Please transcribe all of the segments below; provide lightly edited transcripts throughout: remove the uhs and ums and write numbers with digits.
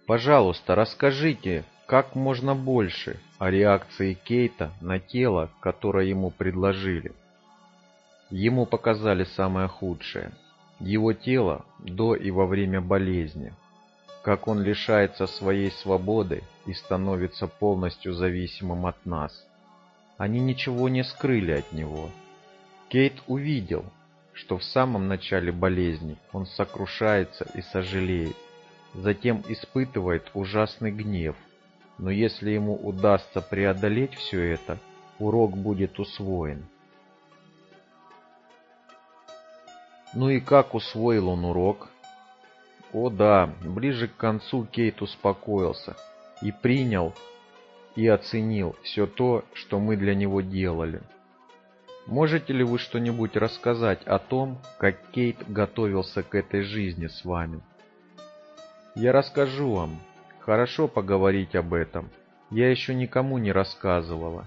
Пожалуйста, расскажите как можно больше о реакции Кейта на тело, которое ему предложили. Ему показали самое худшее. Его тело до и во время болезни. Как он лишается своей свободы и становится полностью зависимым от нас. Они ничего не скрыли от него. Кейт увидел, что в самом начале болезни он сокрушается и сожалеет, затем испытывает ужасный гнев, но если ему удастся преодолеть все это, урок будет усвоен. Ну и как усвоил он урок? О да, ближе к концу Кейт успокоился и принял и оценил все то, что мы для него делали. Можете ли вы что-нибудь рассказать о том, как Кейт готовился к этой жизни с вами? Я расскажу вам. Хорошо поговорить об этом. Я еще никому не рассказывала.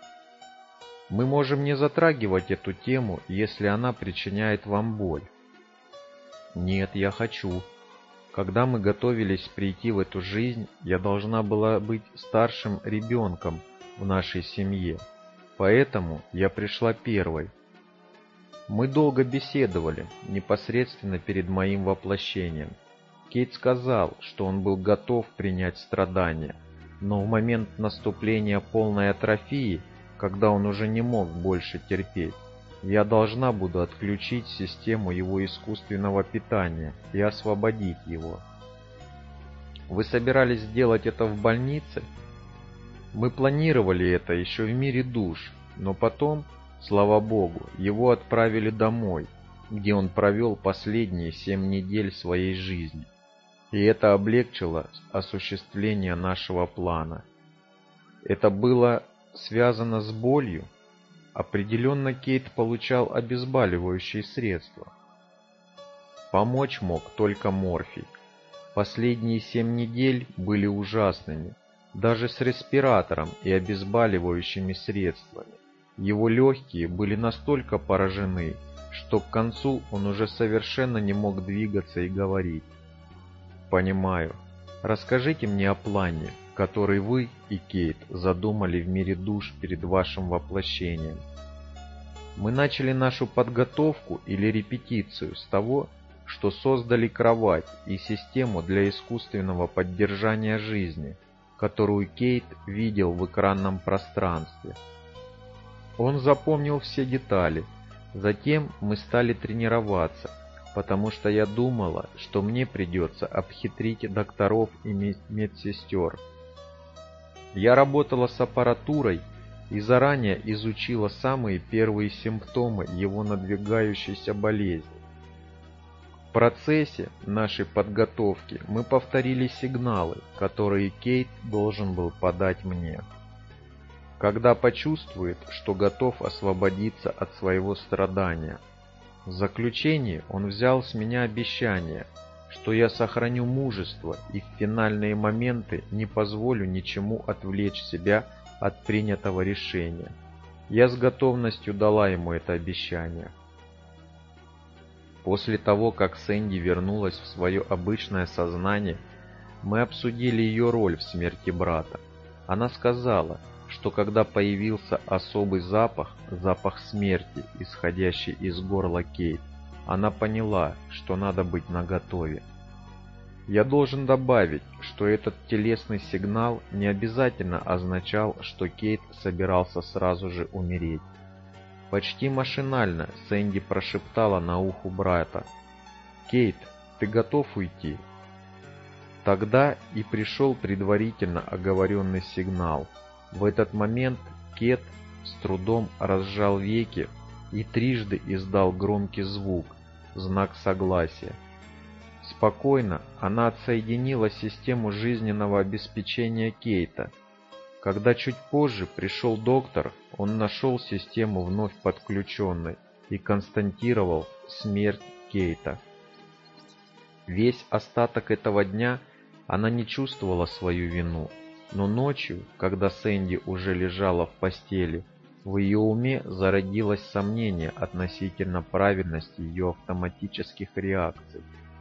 Мы можем не затрагивать эту тему, если она причиняет вам боль. Нет, я хочу. Когда мы готовились прийти в эту жизнь, я должна была быть старшим ребенком в нашей семье. Поэтому я пришла первой. Мы долго беседовали, непосредственно перед моим воплощением. Кейт сказал, что он был готов принять страдания, но в момент наступления полной атрофии, когда он уже не мог больше терпеть, я должна буду отключить систему его искусственного питания и освободить его. Вы собирались сделать это в больнице? Мы планировали это еще в мире душ, но потом, слава Богу, его отправили домой, где он провел последние 7 недель своей жизни. И это облегчило осуществление нашего плана. Это было связано с болью. Определенно Кейт получал обезболивающие средства. Помочь мог только морфий. Последние 7 недель были ужасными, даже с респиратором и обезболивающими средствами. Его легкие были настолько поражены, что к концу он уже совершенно не мог двигаться и говорить. Понимаю. Расскажите мне о плане, который вы и Кейт задумали в мире душ перед вашим воплощением. Мы начали нашу подготовку или репетицию с того, что создали кровать и систему для искусственного поддержания жизни, которую Кейт видел в экранном пространстве. Он запомнил все детали. Затем мы стали тренироваться, потому что я думала, что мне придется обхитрить докторов и медсестер. Я работала с аппаратурой и заранее изучила самые первые симптомы его надвигающейся болезни. В процессе нашей подготовки мы повторили сигналы, которые Кейт должен был подать мне. Когда почувствует, что готов освободиться от своего страдания. В заключение он взял с меня обещание, что я сохраню мужество и в финальные моменты не позволю ничему отвлечь себя от принятого решения. Я с готовностью дала ему это обещание. После того, как Сэнди вернулась в свое обычное сознание, мы обсудили ее роль в смерти брата. Она сказала, что когда появился особый запах, запах смерти, исходящий из горла Кейт, она поняла, что надо быть наготове. Я должен добавить, что этот телесный сигнал не обязательно означал, что Кейт собирался сразу же умереть. Почти машинально Сэнди прошептала на ухо брата: «Кейт, ты готов уйти?» Тогда и пришел предварительно оговоренный сигнал. В этот момент Кейт с трудом разжал веки и трижды издал громкий звук, знак согласия. Спокойно она отсоединила систему жизненного обеспечения Кейта. Когда чуть позже пришел доктор, он нашел систему вновь подключенной и констатировал смерть Кейта. Весь остаток этого дня она не чувствовала свою вину, но ночью, когда Сэнди уже лежала в постели, в ее уме зародилось сомнение относительно правильности ее автоматических реакций.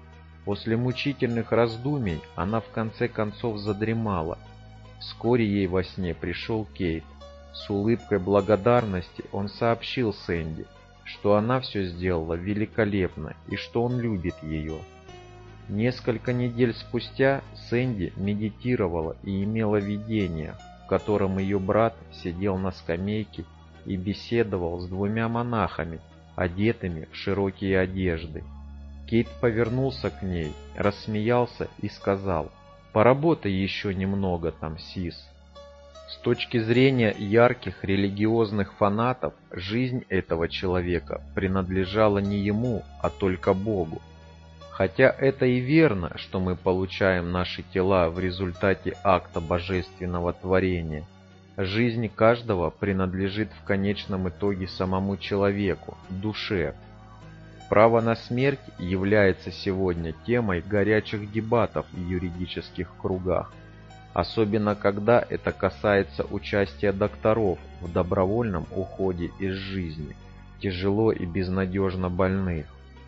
После мучительных раздумий она в конце концов задремала. Вскоре ей во сне пришел Кейт. С улыбкой благодарности он сообщил Сэнди, что она все сделала великолепно и что он любит ее. Несколько недель спустя Сэнди медитировала и имела видение, в котором ее брат сидел на скамейке и беседовал с двумя монахами, одетыми в широкие одежды. Кейт повернулся к ней, рассмеялся и сказал: «Поработай еще немного там, Сис». С точки зрения ярких религиозных фанатов, жизнь этого человека принадлежала не ему, а только Богу. Хотя это и верно, что мы получаем наши тела в результате акта божественного творения, жизнь каждого принадлежит в конечном итоге самому человеку, душе. Право на смерть является сегодня темой горячих дебатов в юридических кругах, особенно когда это касается участия докторов в добровольном уходе из жизни тяжело и безнадежно больных.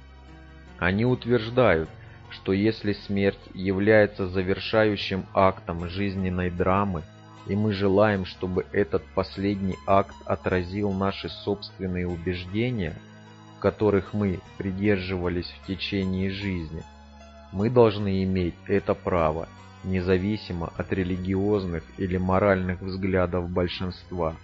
Они утверждают, что если смерть является завершающим актом жизненной драмы, и мы желаем, чтобы этот последний акт отразил наши собственные убеждения, которых мы придерживались в течение жизни, мы должны иметь это право, независимо от религиозных или моральных взглядов большинства.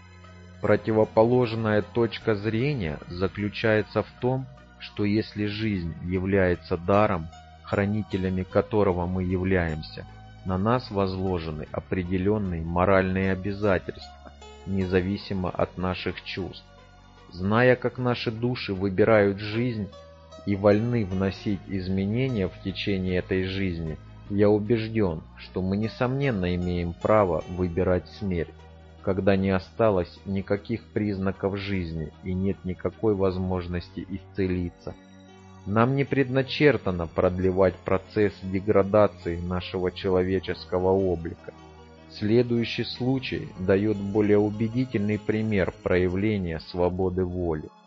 Противоположная точка зрения заключается в том, что если жизнь является даром, хранителями которого мы являемся, на нас возложены определенные моральные обязательства, независимо от наших чувств. Зная, как наши души выбирают жизнь и вольны вносить изменения в течение этой жизни, я убежден, что мы несомненно имеем право выбирать смерть, когда не осталось никаких признаков жизни и нет никакой возможности исцелиться. Нам не предначертано продлевать процесс деградации нашего человеческого облика. Следующий случай дает более убедительный пример проявления свободы воли.